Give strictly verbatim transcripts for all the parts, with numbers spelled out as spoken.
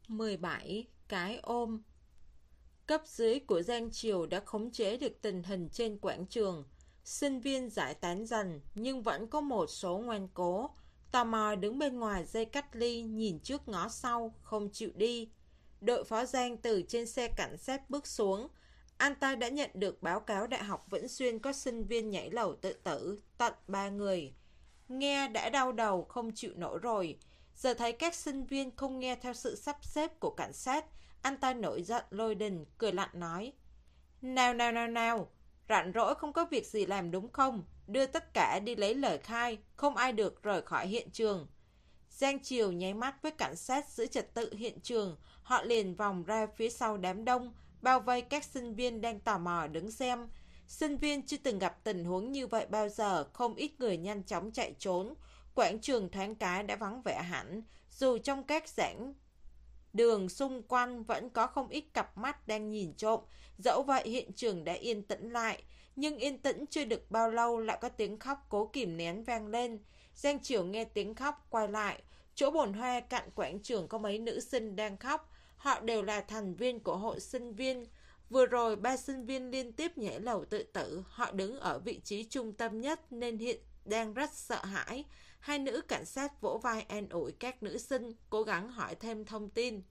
mười bảy. Cái ôm. Cấp dưới của Giang Triều đã khống chế được tình hình trên quảng trường. Sinh viên giải tán dần, nhưng vẫn có một số ngoan cố, tò mò đứng bên ngoài dây cách ly, nhìn trước ngó sau, không chịu đi. Đội phó Giang từ trên xe cảnh sát bước xuống. Anh ta đã nhận được báo cáo Đại học Vĩnh Xuyên có sinh viên nhảy lầu tự tử, tận ba người. Nghe đã đau đầu không chịu nổi rồi. Giờ thấy các sinh viên không nghe theo sự sắp xếp của cảnh sát, anh ta nổi giận lôi đình, cười lạnh nói: Nào nào nào nào, rảnh rỗi không có việc gì làm đúng không? Đưa tất cả đi lấy lời khai, không ai được rời khỏi hiện trường. Giang Triều nháy mắt với cảnh sát giữ trật tự hiện trường, họ liền vòng ra phía sau đám đông, bao vây các sinh viên đang tò mò đứng xem. Sinh viên chưa từng gặp tình huống như vậy bao giờ, không ít người nhanh chóng chạy trốn. Quảng trường thoáng cái đã vắng vẻ hẳn, dù trong các giảng đường xung quanh vẫn có không ít cặp mắt đang nhìn trộm. Dẫu vậy hiện trường đã yên tĩnh lại, nhưng yên tĩnh chưa được bao lâu lại có tiếng khóc cố kìm nén vang lên. Giang Triều nghe tiếng khóc quay lại, chỗ bồn hoa cạnh quảng trường có mấy nữ sinh đang khóc. Họ đều là thành viên của hội sinh viên. Vừa rồi ba sinh viên liên tiếp nhảy lầu tự tử, họ đứng ở vị trí trung tâm nhất nên hiện đang rất sợ hãi. Hai nữ cảnh sát vỗ vai an ủi các nữ sinh, cố gắng hỏi thêm thông tin.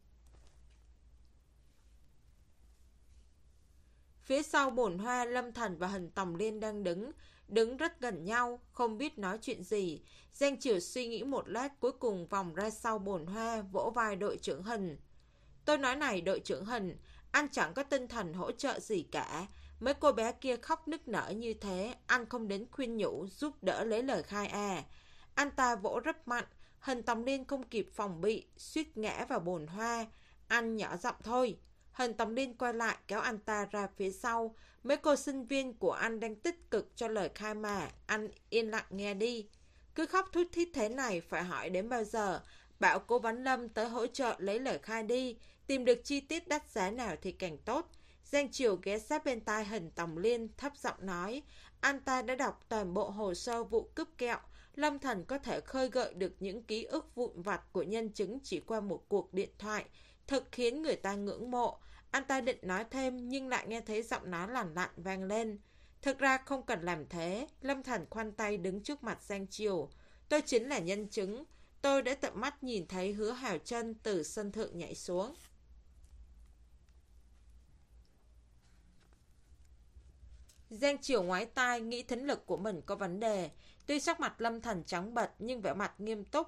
Phía sau bồn hoa, Lâm Thần và Hình Tòng Liên đang đứng, đứng rất gần nhau, không biết nói chuyện gì. Giang Triều suy nghĩ một lát, cuối cùng vòng ra sau bồn hoa, vỗ vai đội trưởng Hình. Tôi nói này đội trưởng Hình, anh chẳng có tinh thần hỗ trợ gì cả. Mấy cô bé kia khóc nức nở như thế, anh không đến khuyên nhủ, giúp đỡ lấy lời khai à. Anh ta vỗ rất mạnh, Hình Tòng Liên không kịp phòng bị, suýt ngã vào bồn hoa. Anh nhỏ giọng thôi. Hình Tòng Liên quay lại kéo anh ta ra phía sau. Mấy cô sinh viên của anh đang tích cực cho lời khai mà, anh yên lặng nghe đi. Cứ khóc thút thít thế này phải hỏi đến bao giờ. Bảo cố vấn Lâm tới hỗ trợ lấy lời khai đi, tìm được chi tiết đắt giá nào thì càng tốt. Giang Triều ghé sát bên tai Hình Tòng Liên, thấp giọng nói. Anh ta đã đọc toàn bộ hồ sơ vụ cướp kẹo. Lâm Thần có thể khơi gợi được những ký ức vụn vặt của nhân chứng chỉ qua một cuộc điện thoại, thật khiến người ta ngưỡng mộ. Anh ta định nói thêm nhưng lại nghe thấy giọng nói lằn lặn vang lên. Thực ra không cần làm thế. Lâm Thần khoanh tay đứng trước mặt Giang Triều. Tôi chính là nhân chứng. Tôi đã tận mắt nhìn thấy Hứa Hào Trân từ sân thượng nhảy xuống. Giang Triều ngoái tai, nghĩ thính lực của mình có vấn đề. Tuy sắc mặt Lâm Thần trắng bệch nhưng vẻ mặt nghiêm túc,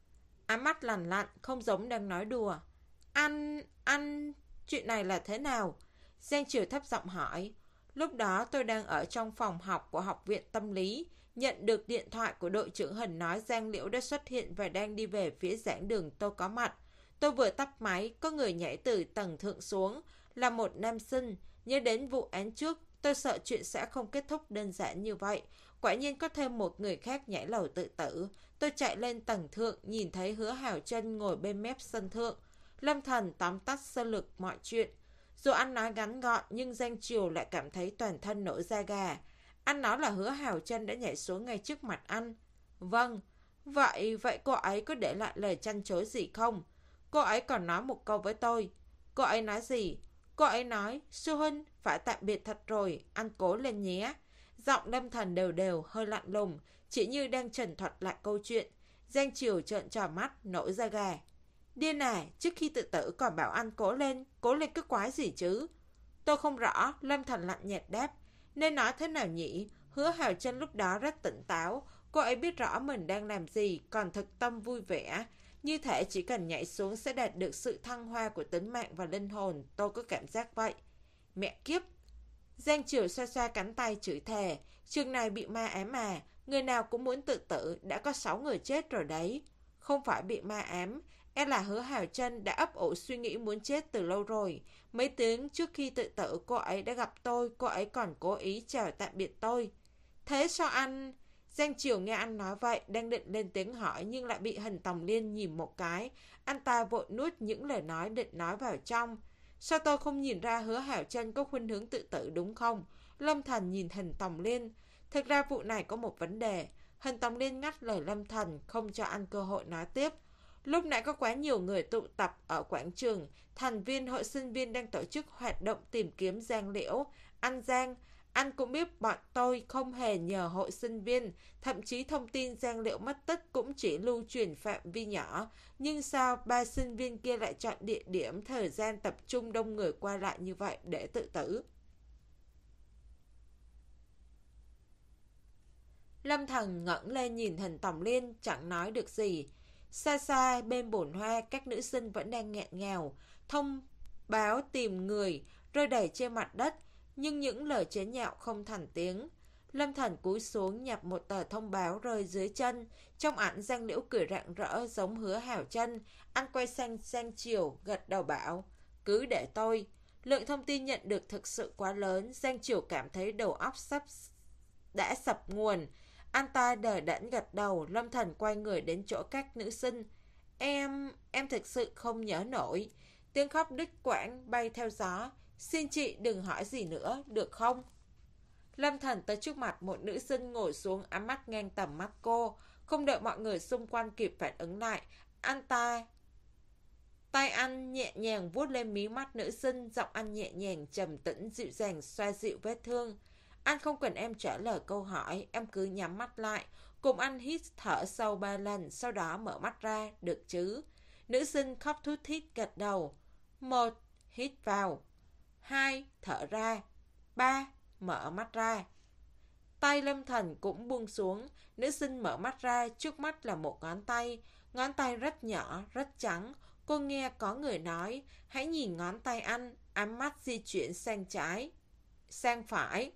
ám mắt lằn lặn, không giống đang nói đùa. Anh, anh, chuyện này là thế nào? Giang Triều thấp giọng hỏi. Lúc đó tôi đang ở trong phòng học của học viện tâm lý, nhận được điện thoại của đội trưởng Hình nói Giang Liễu đã xuất hiện và đang đi về phía giảng đường tôi có mặt. Tôi vừa tắt máy, có người nhảy từ tầng thượng xuống, là một nam sinh. Nhớ đến vụ án trước, tôi sợ chuyện sẽ không kết thúc đơn giản như vậy. Quả nhiên có thêm một người khác nhảy lầu tự tử. Tôi chạy lên tầng thượng, nhìn thấy Hứa Hào Trân ngồi bên mép sân thượng. Lâm Thần tóm tắt sơ lược mọi chuyện. Dù anh nói ngắn gọn nhưng Giang Triều lại cảm thấy toàn thân nổi da gà. Anh nói là Hứa Hào Trân đã nhảy xuống ngay trước mặt anh. Vâng, vậy vậy cô ấy có để lại lời trăn trối gì không? Cô ấy còn nói một câu với tôi. Cô ấy nói gì? Cô ấy nói, sư huynh, phải tạm biệt thật rồi, anh cố lên nhé. Giọng Lâm Thần đều đều, hơi lạnh lùng, chỉ như đang trần thuật lại câu chuyện. Giang Triều trợn tròn mắt, nổi da gà. Điên à, trước khi tự tử còn bảo anh cố lên, cố lên cái quái gì chứ? Tôi không rõ, Lâm Thần lạnh nhạt đáp. Nên nói thế nào nhỉ? Hứa Hào Trân lúc đó rất tỉnh táo, cô ấy biết rõ mình đang làm gì, còn thực tâm vui vẻ. Như thể chỉ cần nhảy xuống sẽ đạt được sự thăng hoa của tính mạng và linh hồn, tôi có cảm giác vậy. Mẹ kiếp! Giang Triều xoa xoa cánh tay chửi thề, trường này bị ma ám à, người nào cũng muốn tự tử, đã có sáu người chết rồi đấy. Không phải bị ma ám, e là Hứa Hào Trân đã ấp ủ suy nghĩ muốn chết từ lâu rồi. Mấy tiếng trước khi tự tử cô ấy đã gặp tôi, cô ấy còn cố ý chào tạm biệt tôi. Thế sao anh... Giang Triều nghe anh nói vậy, đang định lên tiếng hỏi nhưng lại bị Hình Tòng Liên nhìn một cái. Anh ta vội nuốt những lời nói định nói vào trong. Sao tôi không nhìn ra Hứa Hào Trân có khuynh hướng tự tử đúng không? Lâm Thần nhìn Hình Tòng Liên. Thực ra vụ này có một vấn đề. Hình Tòng Liên ngắt lời Lâm Thần, không cho anh cơ hội nói tiếp. Lúc nãy có quá nhiều người tụ tập ở quảng trường, thành viên hội sinh viên đang tổ chức hoạt động tìm kiếm Giang Liễu. Anh Giang, anh cũng biết bọn tôi không hề nhờ hội sinh viên, thậm chí thông tin Giang Liễu mất tích cũng chỉ lưu truyền phạm vi nhỏ. Nhưng sao ba sinh viên kia lại chọn địa điểm, thời gian tập trung đông người qua lại như vậy để tự tử? Lâm Thần ngẩng lên nhìn hình Tòng Liên, chẳng nói được gì. Xa xa bên bồn hoa, các nữ sinh vẫn đang nghẹn ngào thông báo tìm người rơi đầy trên mặt đất, nhưng những lời chế nhạo không thành tiếng. Lâm Thần cúi xuống nhặt một tờ thông báo rơi dưới chân. Trong ảnh Giang Liễu cười rạng rỡ giống Hứa Hảo Chân. Anh quay sang Giang Triều gật đầu bảo, cứ để tôi. Lượng thông tin nhận được thực sự quá lớn, Giang Triều cảm thấy đầu óc sắp đã sập nguồn. Anh ta đờ đẫn gật đầu. Lâm Thần quay người đến chỗ các nữ sinh. Em, em thực sự không nhớ nổi. Tiếng khóc đứt quãng bay theo gió. Xin chị đừng hỏi gì nữa, được không? Lâm Thần tới trước mặt một nữ sinh ngồi xuống, ám mắt ngang tầm mắt cô. Không đợi mọi người xung quanh kịp phản ứng lại, anh ta tay anh nhẹ nhàng vuốt lên mí mắt nữ sinh, giọng anh nhẹ nhàng trầm tĩnh dịu dàng xoa dịu vết thương. Anh không cần em trả lời câu hỏi, em cứ nhắm mắt lại, cùng anh hít thở sâu ba lần, sau đó mở mắt ra, được chứ? Nữ sinh khóc thút thít gật đầu. Một, hít vào. Hai, thở ra. Ba, mở mắt ra. Tay Lâm Thần cũng buông xuống, nữ sinh mở mắt ra, trước mắt là một ngón tay. Ngón tay rất nhỏ, rất trắng. Cô nghe có người nói, hãy nhìn ngón tay anh, ánh mắt di chuyển sang trái, sang phải.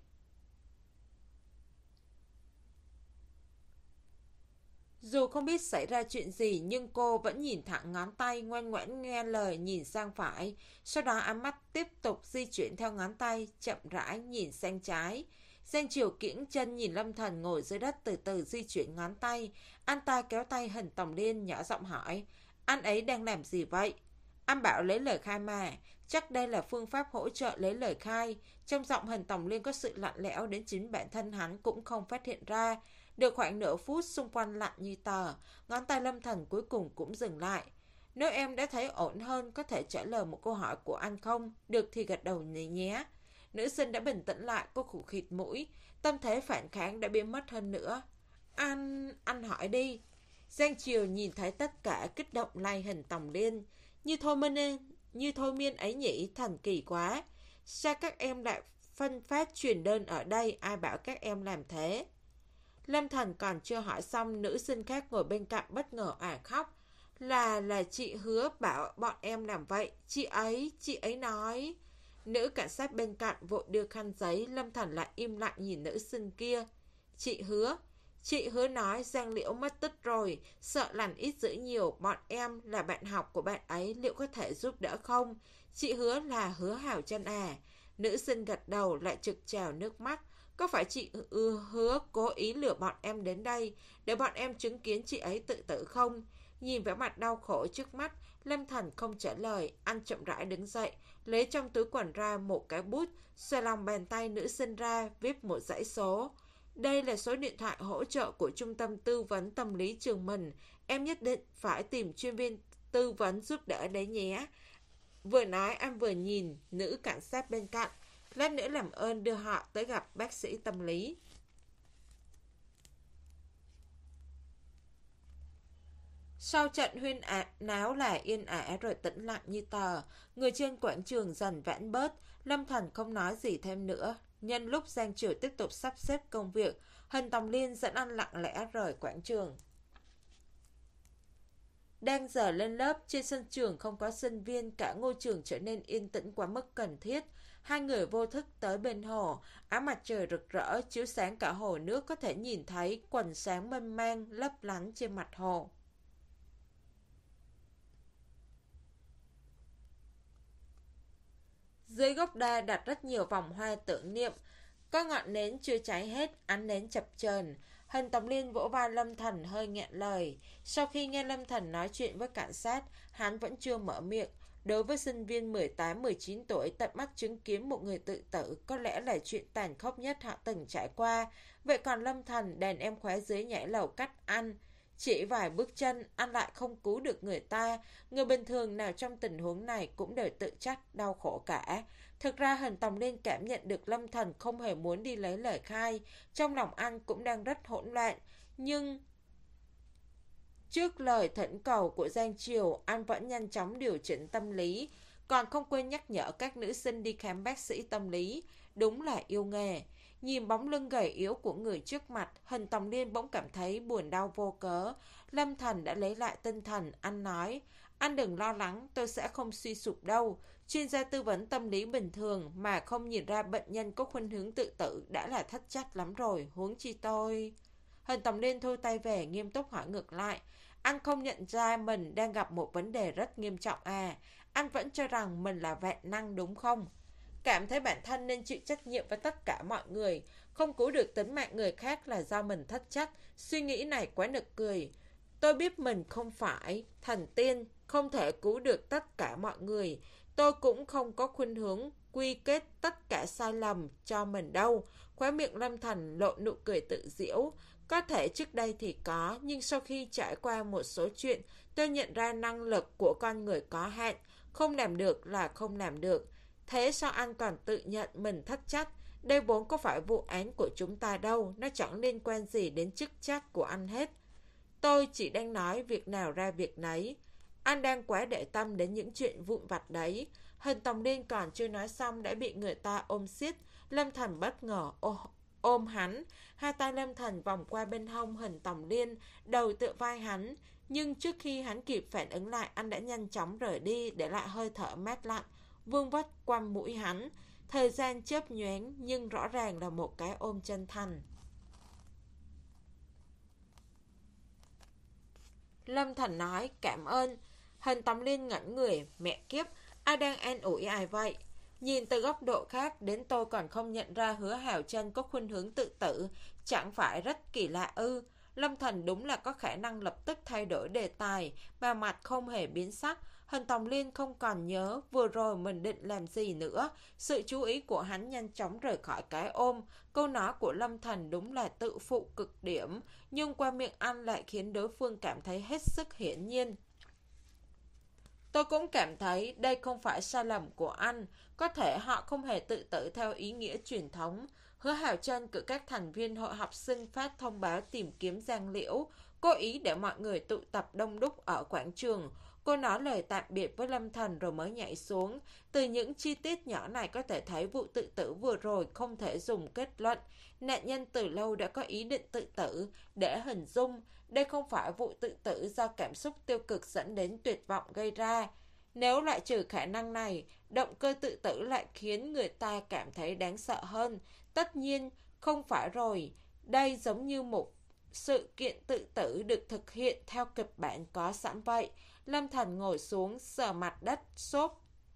Dù không biết xảy ra chuyện gì, nhưng cô vẫn nhìn thẳng ngón tay, ngoan ngoãn nghe lời nhìn sang phải. Sau đó ánh mắt tiếp tục di chuyển theo ngón tay, chậm rãi nhìn sang trái. Giang Triều kiễng chân nhìn Lâm Thần ngồi dưới đất, từ từ di chuyển ngón tay. Anh ta kéo tay hình Tòng Liên, nhỏ giọng hỏi, anh ấy đang làm gì vậy? Anh bảo lấy lời khai mà, chắc đây là phương pháp hỗ trợ lấy lời khai. Trong giọng hình Tòng Liên có sự lạnh lẽo đến chính bản thân hắn cũng không phát hiện ra. Được khoảng nửa phút, xung quanh lạnh như tờ, ngón tay Lâm Thần cuối cùng cũng dừng lại. Nếu em đã thấy ổn hơn, có thể trả lời một câu hỏi của anh không? Được thì gật đầu nhé nhé. Nữ sinh đã bình tĩnh lại, cô khủ khịt mũi, tâm thế phản kháng đã biến mất hơn nữa. Anh, anh hỏi đi. Giang Triều nhìn thấy tất cả kích động lay hình Tòng Liên. Như thôi miên, như thôi miên ấy nhỉ, thần kỳ quá. Sao các em lại phân phát truyền đơn ở đây, ai bảo các em làm thế? Lâm Thần còn chưa hỏi xong, nữ sinh khác ngồi bên cạnh bất ngờ ả khóc. Là, là chị Hứa bảo bọn em làm vậy. Chị ấy, chị ấy nói. Nữ cảnh sát bên cạnh vội đưa khăn giấy, Lâm Thần lại im lặng nhìn nữ sinh kia. Chị Hứa, chị Hứa nói Giang Liễu mất tích rồi, sợ lành ít dữ nhiều, bọn em là bạn học của bạn ấy, liệu có thể giúp đỡ không? Chị Hứa là Hứa Hảo Chân à? Nữ sinh gật đầu lại trực trào nước mắt. Có phải chị ư Hứa cố ý lừa bọn em đến đây để bọn em chứng kiến chị ấy tự tử không? Nhìn vẻ mặt đau khổ trước mắt, Lâm Thần không trả lời. Anh chậm rãi đứng dậy, lấy trong túi quần ra một cái bút, xoay lòng bàn tay nữ sinh ra, viết một dãy số. Đây là số điện thoại hỗ trợ của trung tâm tư vấn tâm lý trường mình. Em nhất định phải tìm chuyên viên tư vấn giúp đỡ đấy nhé. Vừa nói anh vừa nhìn nữ cảnh sát bên cạnh. Lát nữa làm ơn đưa họ tới gặp bác sĩ tâm lý. Sau trận huyên ả, náo là yên ả rồi tĩnh lặng như tờ. Người trên quảng trường dần vãn bớt. Lâm Thần không nói gì thêm nữa. Nhân lúc Giang Triều tiếp tục sắp xếp công việc, hình Tòng Liên dẫn anh lặng lẽ rời quảng trường. Đang giờ lên lớp, trên sân trường không có sinh viên, cả ngôi trường trở nên yên tĩnh quá mức cần thiết. Hai người vô thức tới bên hồ, ánh mặt trời rực rỡ chiếu sáng cả hồ nước, có thể nhìn thấy quần sáng mênh mang lấp lánh trên mặt hồ. Dưới gốc đa đặt rất nhiều vòng hoa tưởng niệm, có ngọn nến chưa cháy hết, ánh nến chập chờn. Hình Tòng Liên vỗ vai Lâm Thần hơi nghẹn lời. Sau khi nghe Lâm Thần nói chuyện với cảnh sát, hắn vẫn chưa mở miệng. Đối với sinh viên mười tám mười chín tuổi tận mắt chứng kiến một người tự tử có lẽ là chuyện tàn khốc nhất họ từng trải qua. Vậy còn Lâm Thần, đàn em khóe dưới nhảy lầu cắt ăn. Chỉ vài bước chân, anh lại không cứu được người ta. Người bình thường nào trong tình huống này cũng đều tự trách, đau khổ cả. Thực ra Hình Tòng Liên cảm nhận được Lâm Thần không hề muốn đi lấy lời khai. Trong lòng anh cũng đang rất hỗn loạn. Nhưng trước lời thỉnh cầu của Giang Triều, anh vẫn nhanh chóng điều chỉnh tâm lý. Còn không quên nhắc nhở các nữ sinh đi khám bác sĩ tâm lý. Đúng là yêu nghề. Nhìn bóng lưng gầy yếu của người trước mặt, Hình Tòng Liên bỗng cảm thấy buồn đau vô cớ. Lâm Thần đã lấy lại tinh thần, anh nói, anh đừng lo lắng, tôi sẽ không suy sụp đâu. Chuyên gia tư vấn tâm lý bình thường mà không nhìn ra bệnh nhân có khuynh hướng tự tử đã là thất trách lắm rồi, huống chi tôi. Hình Tòng Liên thôi tay về, nghiêm túc hỏi ngược lại, anh không nhận ra mình đang gặp một vấn đề rất nghiêm trọng à? Anh vẫn cho rằng mình là vạn năng đúng không? Cảm thấy bản thân nên chịu trách nhiệm với tất cả mọi người, không cứu được tính mạng người khác là do mình thất trách. Suy nghĩ này quá nực cười. Tôi biết mình không phải thần tiên, không thể cứu được tất cả mọi người. Tôi cũng không có khuynh hướng quy kết tất cả sai lầm cho mình đâu. Khóe miệng Lâm Thần lộ nụ cười tự giễu. Có thể trước đây thì có, nhưng sau khi trải qua một số chuyện, tôi nhận ra năng lực của con người có hạn. Không làm được là không làm được. Thế sao anh còn tự nhận mình thất trách? Đây vốn có phải vụ án của chúng ta đâu, nó chẳng liên quan gì đến chức trách của anh hết. Tôi chỉ đang nói việc nào ra việc nấy. Anh đang quá để tâm đến những chuyện vụn vặt đấy. Hình Tòng Liên còn chưa nói xong đã bị người ta ôm siết. Lâm Thần bất ngờ ô, ôm hắn. Hai tay Lâm Thần vòng qua bên hông Hình Tòng Liên, đầu tựa vai hắn. Nhưng trước khi hắn kịp phản ứng lại, anh đã nhanh chóng rời đi, để lại hơi thở mát lạnh vương vất quanh mũi hắn. Thời gian chớp nhoáng, nhưng rõ ràng là một cái ôm chân thành. Lâm Thần nói, cảm ơn. Hình Tòng Liên ngẩn người, mẹ kiếp, ai đang an ủi ai vậy? Nhìn từ góc độ khác, đến tôi còn không nhận ra Hứa Hào Chân có khuynh hướng tự tử, chẳng phải rất kỳ lạ ư? Lâm Thần đúng là có khả năng lập tức thay đổi đề tài, mà mặt không hề biến sắc. Hình Tòng Liên không còn nhớ vừa rồi mình định làm gì nữa. Sự chú ý của hắn nhanh chóng rời khỏi cái ôm. Câu nói của Lâm Thần đúng là tự phụ cực điểm, nhưng qua miệng anh lại khiến đối phương cảm thấy hết sức hiển nhiên. Tôi cũng cảm thấy đây không phải sai lầm của anh. Có thể họ không hề tự tử theo ý nghĩa truyền thống. Hứa Hào Chân cử các thành viên hội học sinh phát thông báo tìm kiếm Giang Liễu, cố ý để mọi người tụ tập đông đúc ở quảng trường. Cô nói lời tạm biệt với Lâm Thần rồi mới nhảy xuống. Từ những chi tiết nhỏ này có thể thấy vụ tự tử vừa rồi không thể dùng kết luận. Nạn nhân từ lâu đã có ý định tự tử. Để hình dung, đây không phải vụ tự tử do cảm xúc tiêu cực dẫn đến tuyệt vọng gây ra. Nếu loại trừ khả năng này, động cơ tự tử lại khiến người ta cảm thấy đáng sợ hơn. Tất nhiên, không phải rồi. Đây giống như một sự kiện tự tử được thực hiện theo kịch bản có sẵn vậy. Lâm Thần ngồi xuống, sờ mặt đất, xốp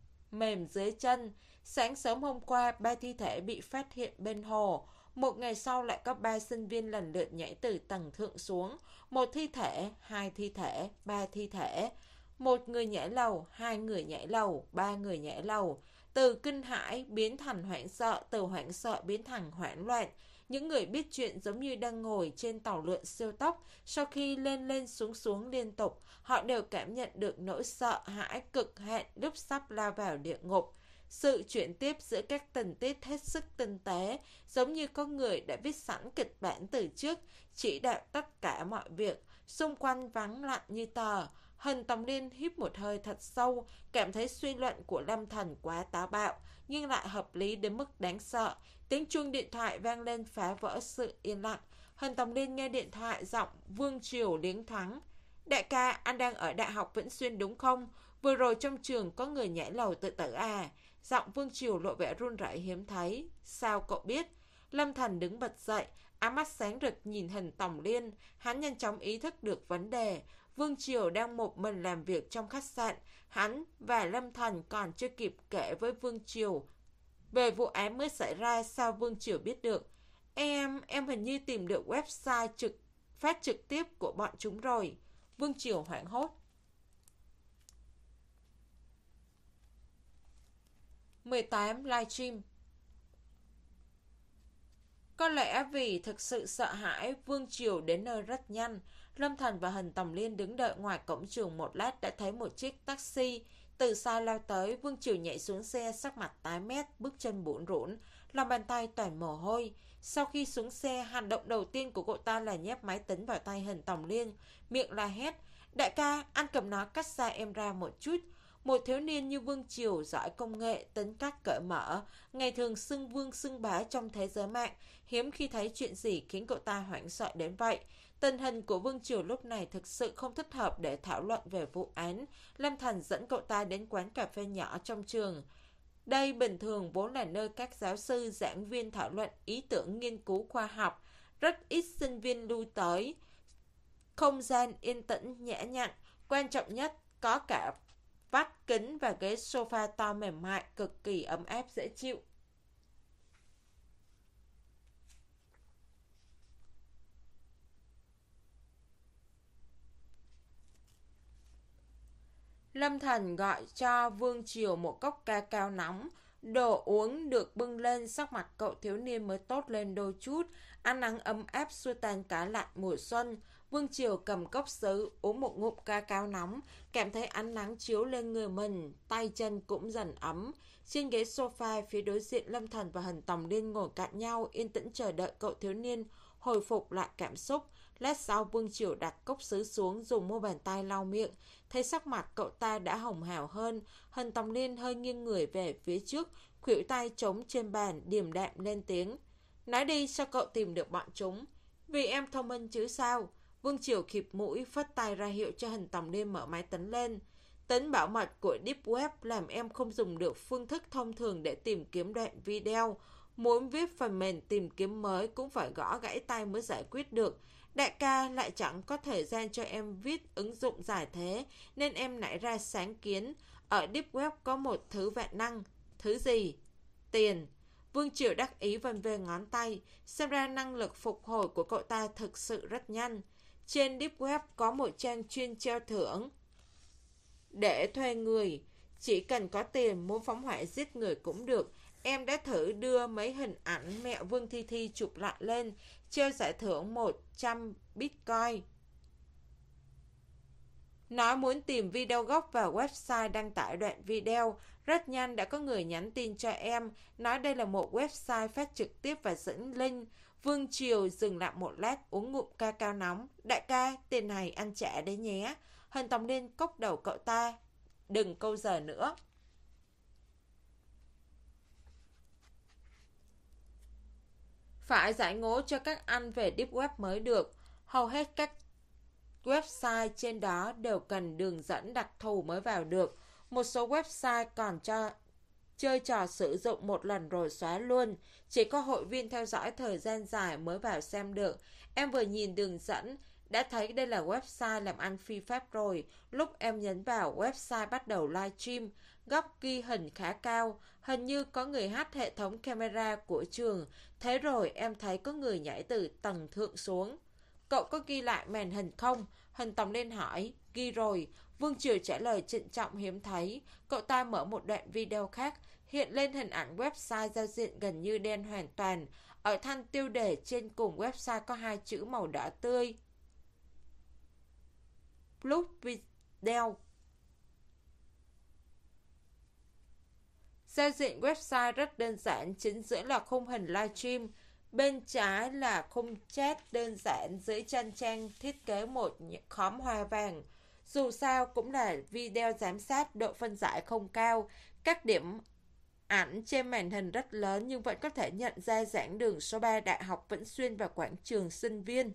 mềm dưới chân. Sáng sớm hôm qua, ba thi thể bị phát hiện bên hồ. Một ngày sau lại có ba sinh viên lần lượt nhảy từ tầng thượng xuống. Một thi thể, hai thi thể, ba thi thể. Một người nhảy lầu, hai người nhảy lầu, ba người nhảy lầu. Từ kinh hãi biến thành hoảng sợ, từ hoảng sợ biến thành hoảng loạn. Những người biết chuyện giống như đang ngồi trên tàu lượn siêu tốc. Sau khi lên lên xuống xuống liên tục, họ đều cảm nhận được nỗi sợ hãi cực hạn lúc sắp lao vào địa ngục. Sự chuyển tiếp giữa các tình tiết hết sức tinh tế, giống như có người đã viết sẵn kịch bản từ trước, chỉ đạo tất cả mọi việc. Xung quanh vắng lặng như tờ. Hình Tòng Liên hít một hơi thật sâu, cảm thấy suy luận của Lâm Thần quá táo bạo, nhưng lại hợp lý đến mức đáng sợ. Tiếng chuông điện thoại vang lên phá vỡ sự yên lặng. Hình Tòng Liên nghe điện thoại, giọng Vương Triều liếng thoáng. Đại ca, anh đang ở Đại học Vĩnh Xuyên đúng không? Vừa rồi trong trường có người nhảy lầu tự tử à? Giọng Vương Triều lộ vẻ run rẩy hiếm thấy. Sao cậu biết? Lâm Thần đứng bật dậy, áng mắt sáng rực nhìn Hình Tòng Liên. Hắn nhanh chóng ý thức được vấn đề. Vương Triều đang một mình làm việc trong khách sạn. Hắn và Lâm Thần còn chưa kịp kể với Vương Triều về vụ án mới xảy ra. Sao Vương Triều biết được? Em, em hình như tìm được website trực phát trực tiếp của bọn chúng rồi. Vương Triều hoảng hốt. mười tám livestream. Có lẽ vì thực sự sợ hãi, Vương Triều đến nơi rất nhanh. Lâm Thành và Hình Tòng Liên đứng đợi ngoài cổng trường một lát đã thấy một chiếc taxi từ xa lao tới. Vương Triều nhảy xuống xe, sắc mặt tái mét, bước chân bủn rủn, lòng bàn tay toàn mồ hôi. Sau khi xuống xe, hành động đầu tiên của cậu ta là nhét máy tính vào tay Hình Tòng Liên, miệng la hét: đại ca, anh cầm nó cách xa em ra một chút. Một thiếu niên như Vương Triều, giỏi công nghệ, tính cách cởi mở, ngày thường xưng vương xưng bá trong thế giới mạng, hiếm khi thấy chuyện gì khiến cậu ta hoảng sợ đến vậy. Tình hình của Vương Triều lúc này thực sự không thích hợp để thảo luận về vụ án. Lâm Thành dẫn cậu ta đến quán cà phê nhỏ trong trường. Đây bình thường vốn là nơi các giáo sư, giảng viên thảo luận ý tưởng nghiên cứu khoa học. Rất ít sinh viên lui tới. Không gian yên tĩnh, nhã nhặn. Quan trọng nhất, có cả vách kính và ghế sofa to mềm mại, cực kỳ ấm áp dễ chịu. Lâm Thành gọi cho Vương Triều một cốc ca cao nóng. Đồ uống được bưng lên, sắc mặt cậu thiếu niên mới tốt lên đôi chút. Ánh nắng ấm áp xua tan cả lạnh mùa xuân. Vương Triều cầm cốc sứ, uống một ngụm ca cao nóng, cảm thấy ánh nắng chiếu lên người mình, tay chân cũng dần ấm. Trên ghế sofa phía đối diện, Lâm Thành và Hình Tòng Liên ngồi cạnh nhau, yên tĩnh chờ đợi cậu thiếu niên hồi phục lại cảm xúc. Lát sau, Vương Triều đặt cốc sứ xuống, dùng mu bàn tay lau miệng. Thấy sắc mặt cậu ta đã hồng hào hơn, Hình Tòng Liên hơi nghiêng người về phía trước, khuỷu tay trống trên bàn, điềm đạm lên tiếng: nói đi, sao cậu tìm được bọn chúng? Vì em thông minh chứ sao? Vương Triều khịt mũi, phất tay ra hiệu cho Hình Tòng Liên mở máy tính lên. Tính bảo mật của Deep Web làm em không dùng được phương thức thông thường để tìm kiếm đoạn video. Muốn viết phần mềm tìm kiếm mới cũng phải gõ gãy tay mới giải quyết được. Đại ca lại chẳng có thời gian cho em viết ứng dụng giải thế, nên em nảy ra sáng kiến. Ở Deep Web có một thứ vạn năng. Thứ gì? Tiền. Vương Triều đắc ý vân về ngón tay. Xem ra năng lực phục hồi của cậu ta thực sự rất nhanh. Trên Deep Web có một trang chuyên treo thưởng để thuê người. Chỉ cần có tiền, muốn phóng hỏa giết người cũng được. Em đã thử đưa mấy hình ảnh mẹ Vương Thi Thi chụp lại lên, treo giải thưởng một trăm Bitcoin. Nói muốn tìm video gốc vào website đăng tải đoạn video. Rất nhanh đã có người nhắn tin cho em, nói đây là một website phát trực tiếp và dẫn link. Vương Triều dừng lại một lát, uống ngụm ca cao nóng. Đại ca, tiền này anh trả đấy nhé. Hình Tòng Liên cốc đầu cậu ta. Đừng câu giờ nữa. Phải giải ngố cho các anh về Deep Web mới được. Hầu hết các website trên đó đều cần đường dẫn đặc thù mới vào được. Một số website còn cho chơi trò sử dụng một lần rồi xóa luôn. Chỉ có hội viên theo dõi thời gian dài mới vào xem được. Em vừa nhìn đường dẫn đã thấy đây là website làm ăn phi pháp rồi. Lúc em nhấn vào, website bắt đầu livestream. Góc ghi hình khá cao. Hình như có người hack hệ thống camera của trường. Thế rồi em thấy có người nhảy từ tầng thượng xuống. Cậu có ghi lại màn hình không? Hình Tòng Liên hỏi. Ghi rồi. Vương Triều trả lời trịnh trọng hiếm thấy. Cậu ta mở một đoạn video khác. Hiện lên hình ảnh website giao diện gần như đen hoàn toàn. Ở thanh tiêu đề trên cùng website có hai chữ màu đỏ tươi. Plus video. Giao diện website rất đơn giản, chính giữa là khung hình livestream. Bên trái là khung chat đơn giản, dưới chân trang thiết kế một khóm hoa vàng. Dù sao cũng là video giám sát, độ phân giải không cao. Các điểm ảnh trên màn hình rất lớn nhưng vẫn có thể nhận ra giảng đường số ba Đại học Vĩnh Xuyên và quảng trường sinh viên.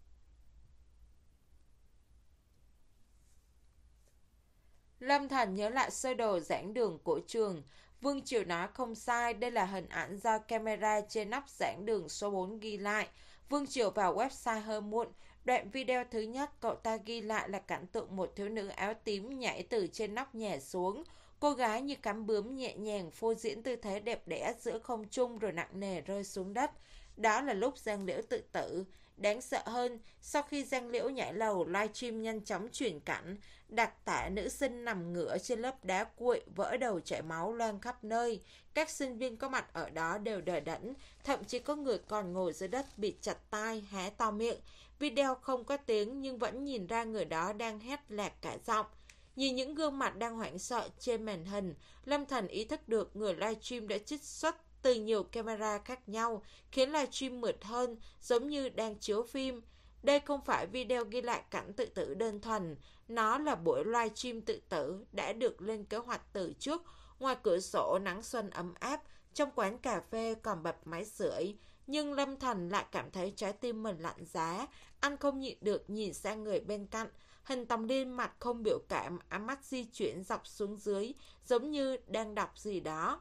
Lâm Thành nhớ lại sơ đồ giảng đường của trường. Vương Triều nói không sai, đây là hình ảnh do camera trên nóc giảng đường số bốn ghi lại. Vương Triều vào website hơi muộn. Đoạn video thứ nhất cậu ta ghi lại là cảnh tượng một thiếu nữ áo tím nhảy từ trên nóc nhà xuống. Cô gái như cắm bướm nhẹ nhàng phô diễn tư thế đẹp đẽ giữa không trung rồi nặng nề rơi xuống đất. Đó là lúc Giang Liễu tự tử. Đáng sợ hơn, sau khi Giang Liễu nhảy lầu, livestream nhanh chóng chuyển cảnh, đặc tả nữ sinh nằm ngửa trên lớp đá cuội, vỡ đầu chảy máu loang khắp nơi. Các sinh viên có mặt ở đó đều đờ đẫn, thậm chí có người còn ngồi dưới đất bị chặt tai, há to miệng. Video không có tiếng nhưng vẫn nhìn ra người đó đang hét lạc cả giọng. Nhìn những gương mặt đang hoảng sợ trên màn hình, Lâm Thành ý thức được người livestream đã trích xuất từ nhiều camera khác nhau, khiến livestream mượt hơn, giống như đang chiếu phim. Đây không phải video ghi lại cảnh tự tử đơn thuần, nó là buổi livestream tự tử đã được lên kế hoạch từ trước. Ngoài cửa sổ nắng xuân ấm áp, trong quán cà phê còn bật máy sưởi, nhưng Lâm Thành lại cảm thấy trái tim mình lạnh giá. Anh không nhịn được nhìn sang người bên cạnh. Hình Tòng Liên mặt không biểu cảm, ánh mắt di chuyển dọc xuống dưới, giống như đang đọc gì đó.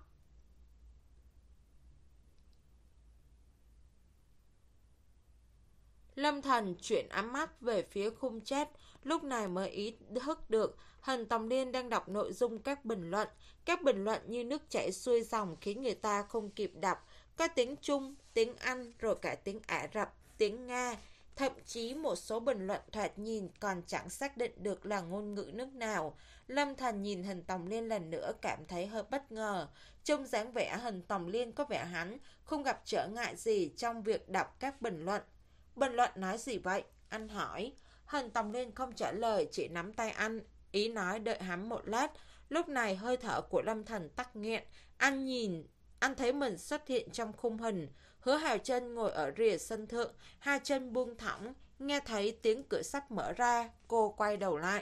Lâm Thành chuyển ánh mắt về phía khung chat, lúc này mới ý thức được Hình Tòng Liên đang đọc nội dung các bình luận. Các bình luận như nước chảy xuôi dòng khiến người ta không kịp đọc. Có tiếng Trung, tiếng Anh, rồi cả tiếng Ả Rập, tiếng Nga. Thậm chí một số bình luận thoạt nhìn còn chẳng xác định được là ngôn ngữ nước nào. Lâm Thành nhìn Hình Tòng Liên lần nữa cảm thấy hơi bất ngờ. Trông dáng vẻ Hình Tòng Liên có vẻ hắn không gặp trở ngại gì trong việc đọc các bình luận. Bình luận nói gì vậy? Anh hỏi. Hình Tòng Liên không trả lời, chỉ nắm tay anh, ý nói đợi hắn một lát. Lúc này hơi thở của Lâm Thành tắc nghẹn. Anh nhìn, anh thấy mình xuất hiện trong khung hình. Hứa Hào Chân ngồi ở rìa sân thượng, hai chân buông thõng, nghe thấy tiếng cửa sắt mở ra, cô quay đầu lại.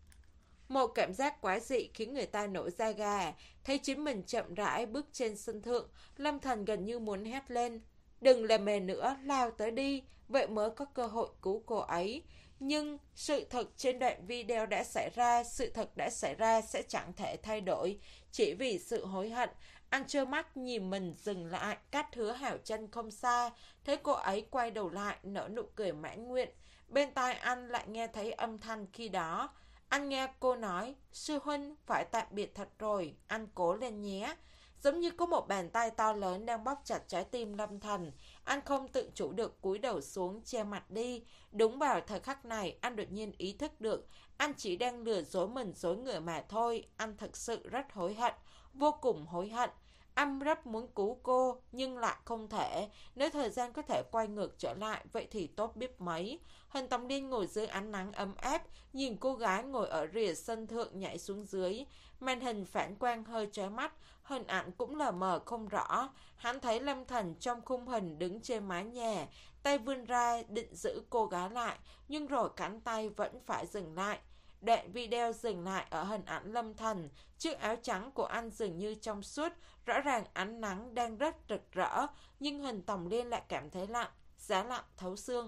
Một cảm giác quái dị khiến người ta nổi da gà, thấy chính mình chậm rãi bước trên sân thượng, Lâm Thành gần như muốn hét lên. Đừng làm mề nữa, lao tới đi, vậy mới có cơ hội cứu cô ấy. Nhưng sự thật trên đoạn video đã xảy ra, sự thật đã xảy ra sẽ chẳng thể thay đổi, chỉ vì sự hối hận. Anh trơ mắt nhìn mình dừng lại, cách Hứa Hảo Chân không xa, thấy cô ấy quay đầu lại, nở nụ cười mãn nguyện. Bên tai anh lại nghe thấy âm thanh khi đó. Anh nghe cô nói, sư huynh phải tạm biệt thật rồi, anh cố lên nhé. Giống như có một bàn tay to lớn đang bóp chặt trái tim Lâm Thành. Anh không tự chủ được cúi đầu xuống che mặt đi. Đúng vào thời khắc này, anh đột nhiên ý thức được anh chỉ đang lừa dối mình dối người mà thôi. Anh thật sự rất hối hận, vô cùng hối hận. Anh rất muốn cứu cô, nhưng lại không thể. Nếu thời gian có thể quay ngược trở lại, vậy thì tốt biết mấy. Hình Tòng Liên ngồi dưới ánh nắng ấm áp, nhìn cô gái ngồi ở rìa sân thượng nhảy xuống dưới. Màn hình phản quang hơi chói mắt, hình ảnh cũng lờ mờ không rõ. Hắn thấy Lâm Thành trong khung hình đứng trên mái nhà, tay vươn ra định giữ cô gái lại, nhưng rồi cánh tay vẫn phải dừng lại. Đoạn video dừng lại ở hình ảnh Lâm Thành, chiếc áo trắng của anh dường như trong suốt, rõ ràng ánh nắng đang rất rực rỡ, nhưng Hình Tòng Liên lại cảm thấy lạnh, giá lạnh thấu xương.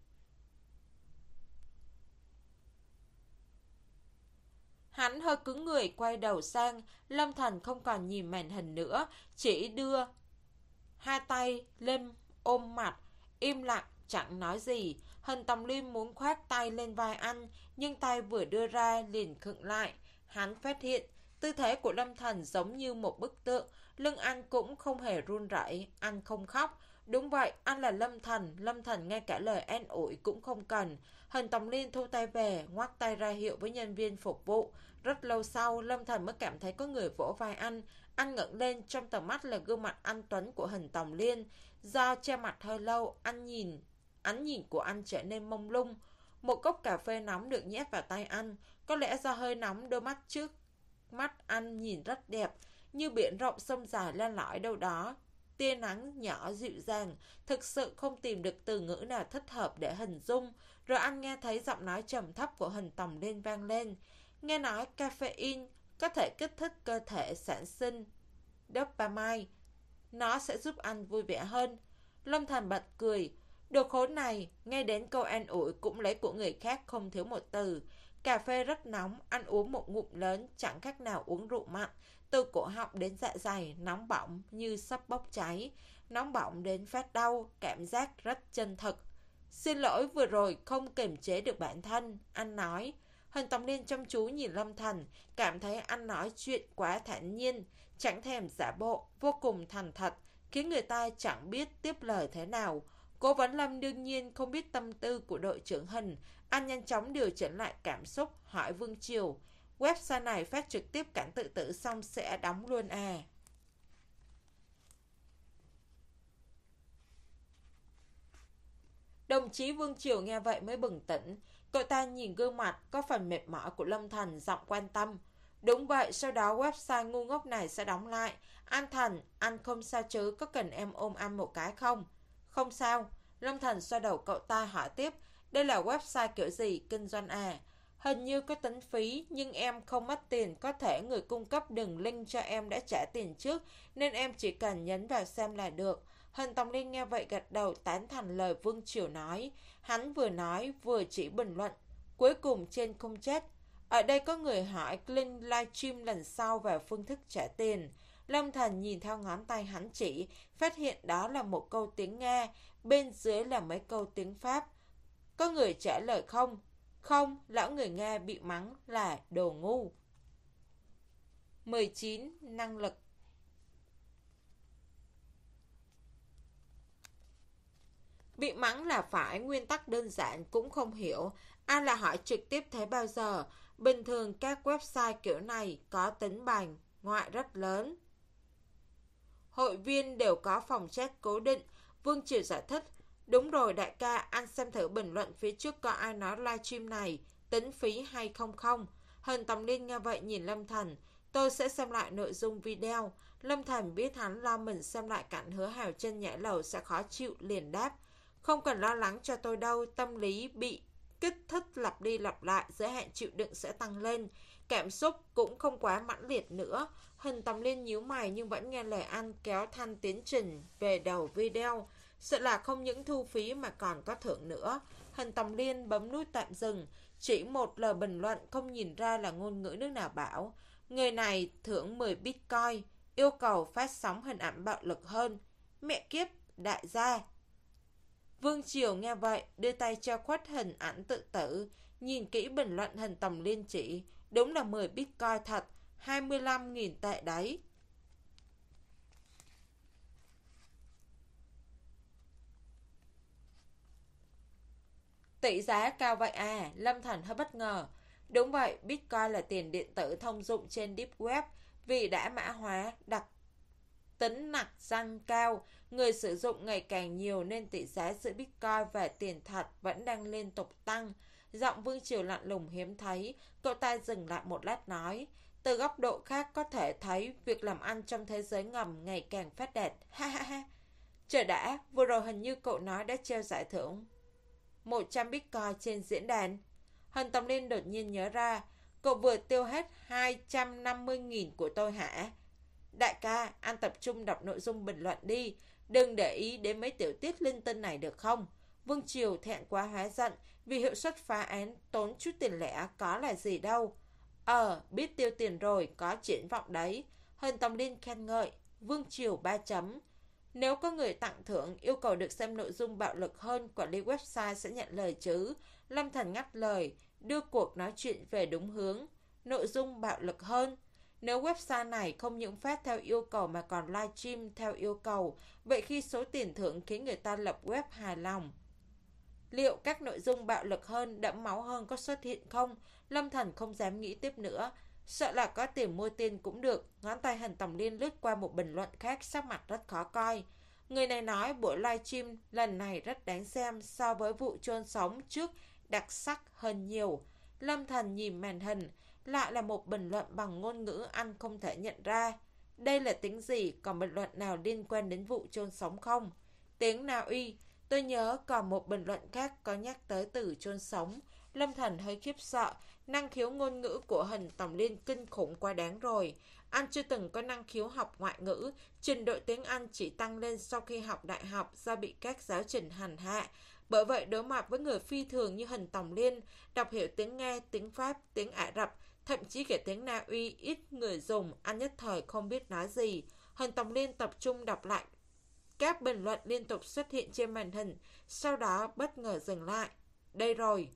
Hắn hơi cứng người quay đầu sang, Lâm Thành không còn nhìn màn hình nữa, chỉ đưa hai tay lên ôm mặt, im lặng, chẳng nói gì. Hình Tòng Liên muốn khoác tay lên vai anh, nhưng tay vừa đưa ra liền khựng lại. Hắn phát hiện, tư thế của Lâm Thành giống như một bức tượng, lưng anh cũng không hề run rẩy, anh không khóc. Đúng vậy, anh là Lâm Thành, Lâm Thành ngay cả lời an ủi cũng không cần. Hình Tòng Liên thu tay về, ngoắc tay ra hiệu với nhân viên phục vụ. Rất lâu sau, Lâm Thành mới cảm thấy có người vỗ vai anh. Anh ngẩng lên, trong tầm mắt là gương mặt anh tuấn của Hình Tòng Liên. Do che mặt hơi lâu, anh nhìn, ánh nhìn của anh trở nên mông lung. Một cốc cà phê nóng được nhét vào tay anh. Có lẽ do hơi nóng, đôi mắt trước mắt anh nhìn rất đẹp, như biển rộng sông dài len lỏi đâu đó. Tia nắng nhỏ dịu dàng, thực sự không tìm được từ ngữ nào thích hợp để hình dung. Rồi anh nghe thấy giọng nói trầm thấp của Hình Tòng Liên vang lên. Nghe nói caffeine có thể kích thích cơ thể sản sinh dopamine. Nó sẽ giúp anh vui vẻ hơn. Lâm Thành bật cười. Đồ khốn này, nghe đến câu an ủi cũng lấy của người khác không thiếu một từ. Cà phê rất nóng, ăn uống một ngụm lớn, chẳng khác nào uống rượu mặn. Từ cổ họng đến dạ dày, nóng bỏng như sắp bốc cháy. Nóng bỏng đến phát đau, cảm giác rất chân thực. Xin lỗi vừa rồi không kiềm chế được bản thân, anh nói. Hình Tòng Liên chăm chú nhìn Lâm Thành, cảm thấy anh nói chuyện quá thản nhiên, chẳng thèm giả bộ, vô cùng thành thật, khiến người ta chẳng biết tiếp lời thế nào. Cố vấn Lâm đương nhiên không biết tâm tư của đội trưởng Hình, anh nhanh chóng điều chỉnh lại cảm xúc, hỏi Vương Triều. Website này phát trực tiếp cảnh tự tử xong sẽ đóng luôn à? Đồng chí Vương Triều nghe vậy mới bừng tỉnh. Cậu ta nhìn gương mặt có phần mệt mỏi của Lâm Thần, giọng quan tâm. Đúng vậy, sau đó website ngu ngốc này sẽ đóng lại. An Thần, anh không sao chứ, có cần em ôm anh một cái không? Không sao. Lâm Thần xoa đầu cậu ta hỏi tiếp. Đây là website kiểu gì, kinh doanh à? Hình như có tính phí, nhưng em không mất tiền. Có thể người cung cấp đường link cho em đã trả tiền trước, nên em chỉ cần nhấn vào xem là được. Hình Tòng Liên nghe vậy gật đầu tán thành lời Vương Triều nói. Hắn vừa nói vừa chỉ bình luận. Cuối cùng trên không chết. Ở đây có người hỏi link livestream lần sau về phương thức trả tiền. Lâm Thần nhìn theo ngón tay hắn chỉ, phát hiện đó là một câu tiếng Nga, bên dưới là mấy câu tiếng Pháp. Có người trả lời không? Không, lão người Nga bị mắng là đồ ngu. mười chín. Năng lực. Bị mắng là phải, nguyên tắc đơn giản cũng không hiểu. Ai là hỏi trực tiếp thế bao giờ? Bình thường các website kiểu này có tính bành, ngoại rất lớn. Hội viên đều có phòng chat cố định. Vương Triều giải thích. Đúng rồi đại ca, anh xem thử bình luận phía trước có ai nói livestream này tính phí hay không không. Hình Tòng Liên nghe vậy nhìn Lâm Thần. Tôi sẽ xem lại nội dung video. Lâm Thần biết hắn lo mình xem lại cảnh Hứa Hào trên nhảy lầu sẽ khó chịu, liền đáp. Không cần lo lắng cho tôi đâu, tâm lý bị kích thích lặp đi lặp lại, giới hạn chịu đựng sẽ tăng lên. Cảm xúc cũng không quá mãnh liệt nữa. Hình Tòng Liên nhíu mày nhưng vẫn nghe lời anh kéo thanh tiến trình về đầu video. Sợ là không những thu phí mà còn có thưởng nữa. Hình Tòng Liên bấm nút tạm dừng. Chỉ một lời bình luận không nhìn ra là ngôn ngữ nước nào bảo. Người này thưởng mười bitcoin, yêu cầu phát sóng hình ảnh bạo lực hơn. Mẹ kiếp, đại gia. Vương Triều nghe vậy, đưa tay cho khuất hình ảnh tự tử. Nhìn kỹ bình luận Hình Tòng Liên chỉ. Đúng là mười bitcoin thật, hai mươi lăm nghìn tệ đấy. Tỷ giá cao vậy à, Lâm Thần hơi bất ngờ. Đúng vậy, Bitcoin là tiền điện tử thông dụng trên Deep Web. Vì đã mã hóa, đặc tính nặc danh cao, người sử dụng ngày càng nhiều nên tỷ giá giữa Bitcoin và tiền thật vẫn đang liên tục tăng. Giọng Vương Triều lạnh lùng hiếm thấy, cậu ta dừng lại một lát nói. Từ góc độ khác có thể thấy việc làm ăn trong thế giới ngầm ngày càng phát đạt. Ha ha ha. Chờ đã, vừa rồi hình như cậu nói đã treo giải thưởng một trăm bitcoin trên diễn đàn. Hình Tòng Liên đột nhiên nhớ ra, cậu vừa tiêu hết hai trăm năm mươi nghìn của tôi hả? Đại ca, anh tập trung đọc nội dung bình luận đi, đừng để ý đến mấy tiểu tiết linh tinh này được không? Vương Triều thẹn quá hóa giận, vì hiệu suất phá án tốn chút tiền lẻ có là gì đâu. Ờ, biết tiêu tiền rồi, có triển vọng đấy. Hình Tòng Liên khen ngợi, Vương Triều ba chấm. Nếu có người tặng thưởng yêu cầu được xem nội dung bạo lực hơn, quản lý website sẽ nhận lời chứ. Lâm Thần ngắt lời, đưa cuộc nói chuyện về đúng hướng. Nội dung bạo lực hơn. Nếu website này không những phát theo yêu cầu mà còn livestream theo yêu cầu, vậy khi số tiền thưởng khiến người ta lập web hài lòng, liệu các nội dung bạo lực hơn, đẫm máu hơn có xuất hiện không? Lâm Thần không dám nghĩ tiếp nữa. Sợ là có tiền mua tiền cũng được. Ngón tay Hình Tòng Liên lướt qua một bình luận khác, sắc mặt rất khó coi. Người này nói buổi livestream lần này rất đáng xem, so với vụ chôn sống trước đặc sắc hơn nhiều. Lâm Thần nhìn màn hình, lại là một bình luận bằng ngôn ngữ anh không thể nhận ra. Đây là tiếng gì, còn bình luận nào liên quan đến vụ chôn sống không? Tiếng Na Uy. Tôi nhớ còn một bình luận khác có nhắc tới từ chôn sống. Lâm Thần hơi khiếp sợ. Năng khiếu ngôn ngữ của Hình Tòng Liên kinh khủng quá đáng rồi. Anh chưa từng có năng khiếu học ngoại ngữ. Trình độ tiếng Anh chỉ tăng lên sau khi học đại học do bị các giáo trình hành hạ. Bởi vậy đối mặt với người phi thường như Hình Tòng Liên, đọc hiểu tiếng Nga, tiếng Pháp, tiếng Ả Rập, thậm chí cả tiếng Na Uy ít người dùng, anh nhất thời không biết nói gì. Hình Tòng Liên tập trung đọc lại các bình luận liên tục xuất hiện trên màn hình, sau đó bất ngờ dừng lại. Đây rồi.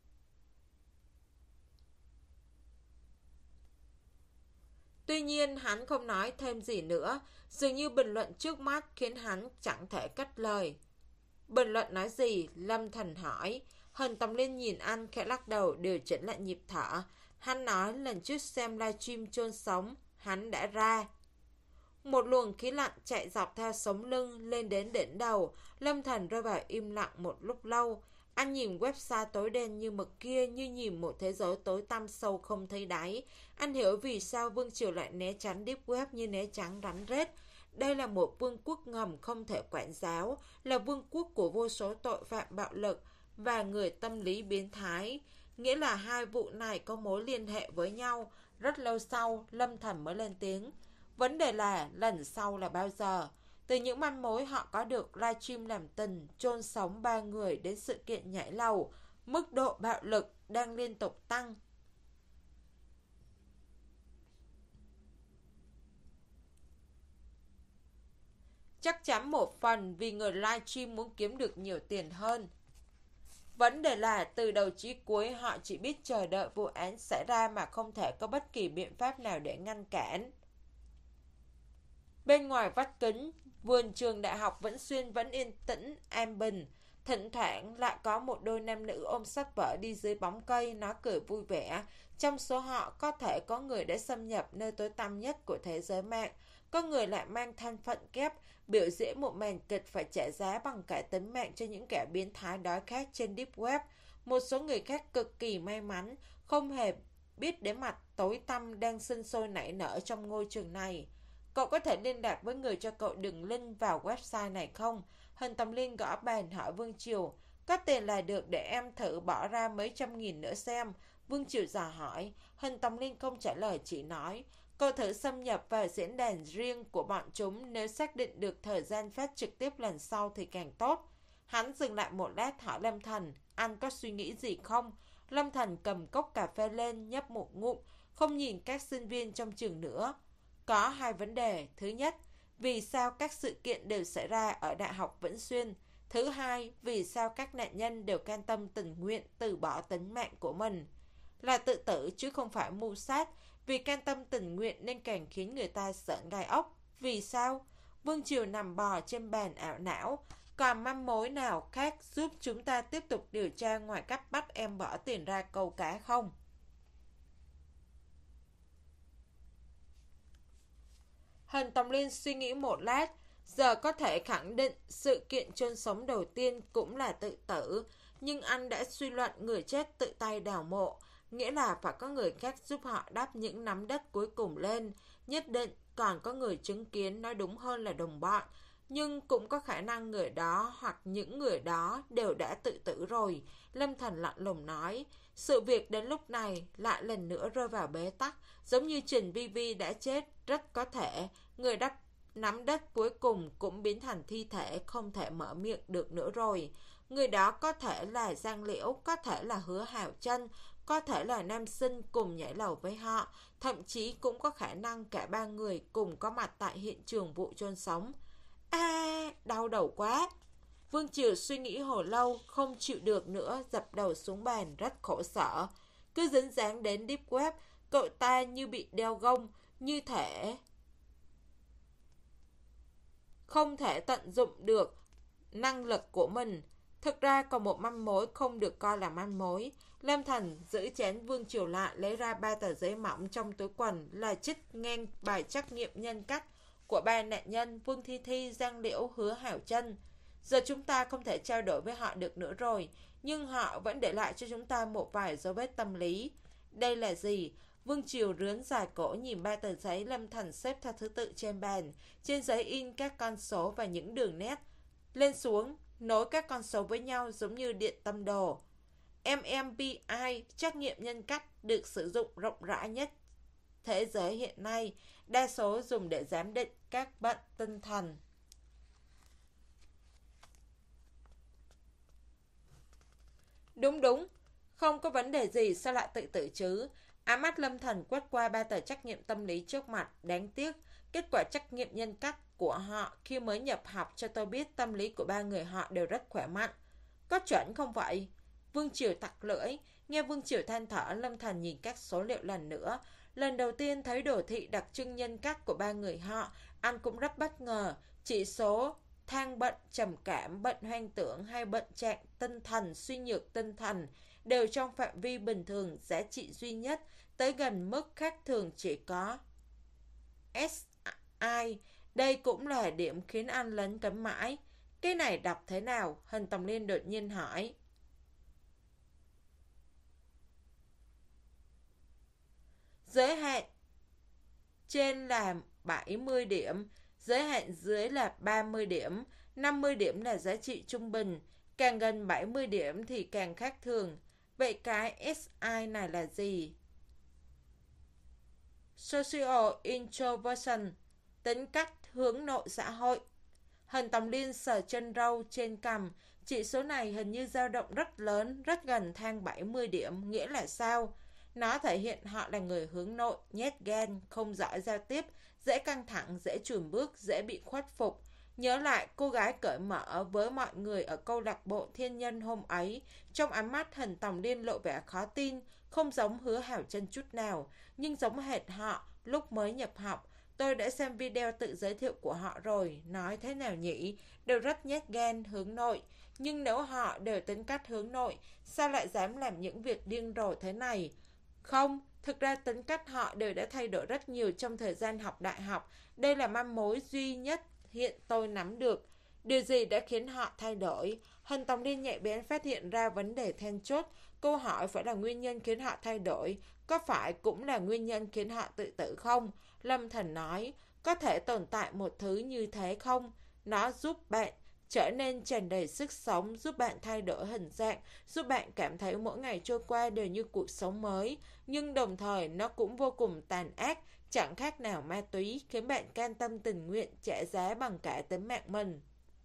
Tuy nhiên hắn không nói thêm gì nữa, dường như bình luận trước mắt khiến hắn chẳng thể cất lời. Bình luận nói gì? Lâm Thần hỏi. Hình Tòng Liên nhìn anh khẽ lắc đầu, điều chỉnh lại nhịp thở. Hắn nói lần trước xem livestream chôn sống, hắn đã ra. Một luồng khí lạnh chạy dọc theo sống lưng lên đến đỉnh đầu. Lâm Thần rơi vào im lặng một lúc lâu. Anh nhìn website tối đen như mực kia như nhìn một thế giới tối tăm sâu không thấy đáy. Anh hiểu vì sao Vương Triều lại né tránh Deep Web như né tránh rắn rết. Đây là một vương quốc ngầm không thể quản giáo, là vương quốc của vô số tội phạm bạo lực và người tâm lý biến thái. Nghĩa là hai vụ này có mối liên hệ với nhau. Rất lâu sau, Lâm Thần mới lên tiếng. Vấn đề là lần sau là bao giờ? Từ những manh mối họ có được livestream làm tình, chôn sống ba người đến sự kiện nhảy lầu, mức độ bạo lực đang liên tục tăng. Chắc chắn một phần vì người livestream muốn kiếm được nhiều tiền hơn. Vấn đề là từ đầu chí cuối họ chỉ biết chờ đợi vụ án xảy ra mà không thể có bất kỳ biện pháp nào để ngăn cản. Bên ngoài vách kính, vườn trường đại học Vĩnh Xuyên vẫn yên tĩnh, an bình. Thỉnh thoảng lại có một đôi nam nữ ôm sách vở đi dưới bóng cây, nói cười vui vẻ. Trong số họ có thể có người đã xâm nhập nơi tối tăm nhất của thế giới mạng. Có người lại mang thân phận kép, biểu diễn một màn kịch phải trả giá bằng cả tính mạng cho những kẻ biến thái đói khát trên Deep Web. Một số người khác cực kỳ may mắn, không hề biết đến mặt tối tăm đang sinh sôi nảy nở trong ngôi trường này. Cậu có thể liên lạc với người cho cậu đường link vào website này không? Hình Tầm Liên gõ bàn hỏi Vương Triều. Có tiền là được, để em thử bỏ ra mấy trăm nghìn nữa xem. Vương Triều dò hỏi. Hình Tầm Liên không trả lời, chỉ nói. Cậu thử xâm nhập vào diễn đàn riêng của bọn chúng. Nếu xác định được thời gian phát trực tiếp lần sau thì càng tốt. Hắn dừng lại một lát hỏi Lâm Thần. Anh có suy nghĩ gì không? Lâm Thần cầm cốc cà phê lên, nhấp một ngụm, không nhìn các sinh viên trong trường nữa. Có hai vấn đề. Thứ nhất, vì sao các sự kiện đều xảy ra ở Đại học Vĩnh Xuyên? Thứ hai, vì sao các nạn nhân đều can tâm tình nguyện từ bỏ tính mạng của mình? Là tự tử chứ không phải mưu sát. Vì can tâm tình nguyện nên càng khiến người ta sởn gai ốc. Vì sao? Vương Triều nằm bò trên bàn ảo não. Còn manh mối nào khác giúp chúng ta tiếp tục điều tra ngoài cách bắt em bỏ tiền ra câu cá không? Hình Tầm Liên suy nghĩ một lát. Giờ có thể khẳng định sự kiện chôn sống đầu tiên cũng là tự tử. Nhưng anh đã suy luận người chết tự tay đào mộ. Nghĩa là phải có người khác giúp họ đắp những nắm đất cuối cùng lên. Nhất định còn có người chứng kiến, nói đúng hơn là đồng bọn. Nhưng cũng có khả năng người đó hoặc những người đó đều đã tự tử rồi. Lâm Thần lạnh lùng nói. Sự việc đến lúc này lại lần nữa rơi vào bế tắc. Giống như Trình Vi Vi đã chết, rất có thể người đắp nắm đất cuối cùng cũng biến thành thi thể, không thể mở miệng được nữa rồi. Người đó có thể là Giang Liễu, có thể là Hứa Hạo Chân, có thể là nam sinh cùng nhảy lầu với họ, thậm chí cũng có khả năng cả ba người cùng có mặt tại hiện trường vụ chôn sống. A, à, đau đầu quá. Vương Triều suy nghĩ hồi lâu, không chịu được nữa, dập đầu xuống bàn, rất khổ sở. Cứ dính dáng đến Deep Web, cậu ta như bị đeo gông, như thể không thể tận dụng được năng lực của mình. Thực ra còn một manh mối không được coi là manh mối. Lâm Thần giữ chén Vương Triều lại, lấy ra ba tờ giấy mỏng trong túi quần, là trích ngang bài trắc nghiệm nhân cách của ba nạn nhân Vương Thi Thi, Giang Liễu, Hứa Hảo Chân. Giờ chúng ta không thể trao đổi với họ được nữa rồi, nhưng họ vẫn để lại cho chúng ta một vài dấu vết tâm lý. Đây là gì? Vương Triều rướn dài cổ nhìn ba tờ giấy Lâm Thần xếp theo thứ tự trên bàn. Trên giấy in các con số và những đường nét lên xuống, nối các con số với nhau giống như điện tâm đồ. em em bê i, trắc nghiệm nhân cách, được sử dụng rộng rãi nhất thế giới hiện nay, đa số dùng để giám định các bệnh tinh thần. Đúng đúng, không có vấn đề gì, sao lại tự tử chứ? Ám mắt Lâm Thần quét qua ba tờ trắc nghiệm tâm lý trước mặt. Đáng tiếc, kết quả trắc nghiệm nhân cách của họ khi mới nhập học cho tôi biết tâm lý của ba người họ đều rất khỏe mạnh. Có chuẩn không vậy? Vương Triều tặc lưỡi. Nghe Vương Triều than thở, Lâm Thần nhìn các số liệu lần nữa. Lần đầu tiên thấy đồ thị đặc trưng nhân cách của ba người họ, anh cũng rất bất ngờ. Chỉ số than bệnh trầm cảm, bệnh hoang tưởng hay bệnh trạng tinh thần, suy nhược tinh thần đều trong phạm vi bình thường, giá trị duy nhất tới gần mức khác thường chỉ có ét i Đây cũng là điểm khiến anh lấn cấn mãi. Cái này đọc thế nào? Hình Tòng Liên đột nhiên hỏi. Giới hạn trên là bảy mươi điểm, giới hạn dưới là ba mươi điểm, năm mươi điểm là giá trị trung bình, càng gần bảy mươi điểm thì càng khác thường. Vậy cái ét i này là gì? Social Introversion, tính cách hướng nội xã hội. Hình Tòng Liên sờ chân râu trên cằm, chỉ số này hình như dao động rất lớn, rất gần thang bảy mươi điểm, nghĩa là sao? Nó thể hiện họ là người hướng nội, nhát gan, không giỏi giao tiếp, dễ căng thẳng, dễ chùn bước, dễ bị khuất phục. Nhớ lại cô gái cởi mở với mọi người ở câu lạc bộ thiên nhân hôm ấy, trong ánh mắt Hình Tòng Liên lộ vẻ khó tin, không giống Hứa Hảo Trân chút nào, nhưng giống hệt họ lúc mới nhập học. Tôi đã xem video tự giới thiệu của họ rồi, nói thế nào nhỉ? Đều rất nhát gan, hướng nội. Nhưng nếu họ đều tính cách hướng nội, sao lại dám làm những việc điên rồ thế này? Không, thực ra tính cách họ đều đã thay đổi rất nhiều trong thời gian học đại học. Đây là manh mối duy nhất hiện tôi nắm được. Điều gì đã khiến họ thay đổi? Hình Tòng Liên nhạy bén phát hiện ra vấn đề then chốt. Câu hỏi phải là nguyên nhân khiến họ thay đổi, có phải cũng là nguyên nhân khiến họ tự tử không? Lâm Thần nói, có thể tồn tại một thứ như thế không? Nó giúp bạn trở nên tràn đầy sức sống, giúp bạn thay đổi hình dạng, giúp bạn cảm thấy mỗi ngày trôi qua đều như cuộc sống mới. Nhưng đồng thời nó cũng vô cùng tàn ác, chẳng khác nào ma túy, khiến bạn can tâm tình nguyện trả giá bằng cả tính mạng mình.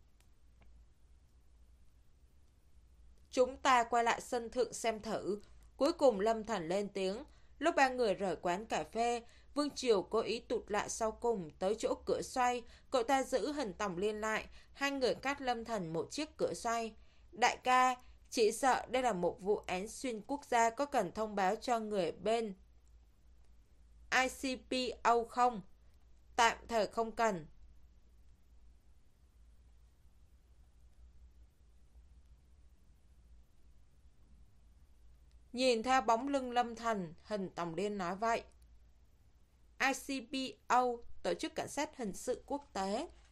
Chúng ta quay lại sân thượng xem thử. Cuối cùng Lâm Thần lên tiếng. Lúc ba người rời quán cà phê, Vương Triều cố ý tụt lại sau cùng tới chỗ cửa xoay. Cậu ta giữ Hình Tòng Liên lại. Hai người cắt Lâm Thần một chiếc cửa xoay. Đại ca, chỉ sợ đây là một vụ án xuyên quốc gia, có cần thông báo cho người bên i xê pê o không? Tạm thời không cần. Nhìn theo bóng lưng Lâm Thần, Hình Tòng Liên nói vậy. i xê pê o, Tổ chức Cảnh sát Hình sự Quốc tế.